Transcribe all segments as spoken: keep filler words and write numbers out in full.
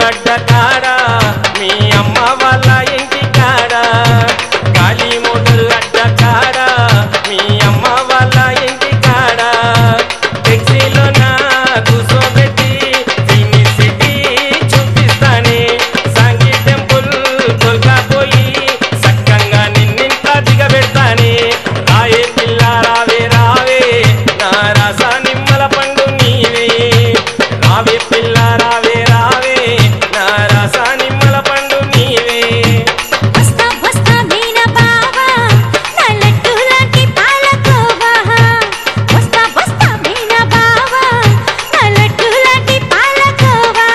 గడ్డ కాడ మీ అమ్మ వాళ్ళ ఇంటి కాడ గాలి మోటార్ అడ్డ కాడ మీ అమ్మ వాళ్ళ ఇంటి కాడ టెక్సీలో నా కూసోబెట్టి సినీ సిటీ చూపిస్తానే సాంగి టెంపుల్ తొలకపోయి సక్కంగా నిన్నింత దిగబెడతానే రాయే పిల్ల రావే రావే నా రాసా నిమ్మల పండు నీవే రావే పిల్ల రావే రావే నా రాసా నిమ్మల పండు నీవే వస్తా వస్తా మీన బావా నా లడ్డు లాంటి పాలకోవా వస్తా వస్తా మీన బావా నా లడ్డు లాంటి పాలకోవా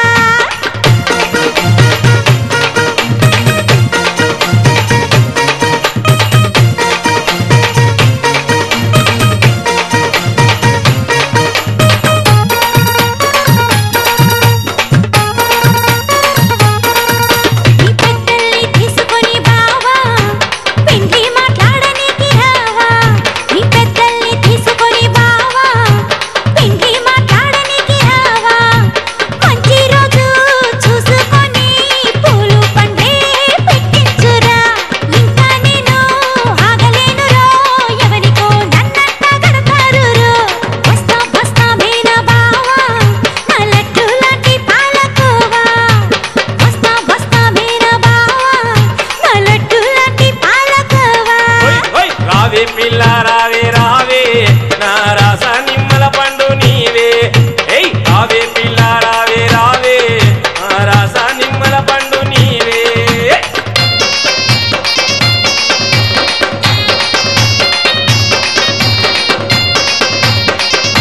ఈ పెద్దల్ని తీసుకొని బావా పెండ్లి మాట్లాడనీకి రావా ఈ పెద్దల్ని తీసుకొని బావా పెండ్లి మాట్లాడనీకి రావా మంచి రోజు చూసుకొని పూలు పండే పెట్టించురా ఇంకా నేను ఆగలేనురో ఎవరికో నన్నంట గడతారురో వస్తా వస్తా మీన బావా నా లడ్డు లాంటి పాలకోవా వస్తా వస్తా మీన బావా నా లడ్డు లాంటి పాలకోవా ఓయ్ ఓయ్ రావే పిల్ల రావే రావే నా రాసా నిమ్మల పండు నీవే ఏయ్ రావే పిల్ల రావే రావే నా రాసా నిమ్మల పండు నీవే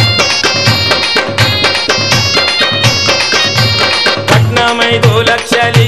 పట్నమైదు లక్షలు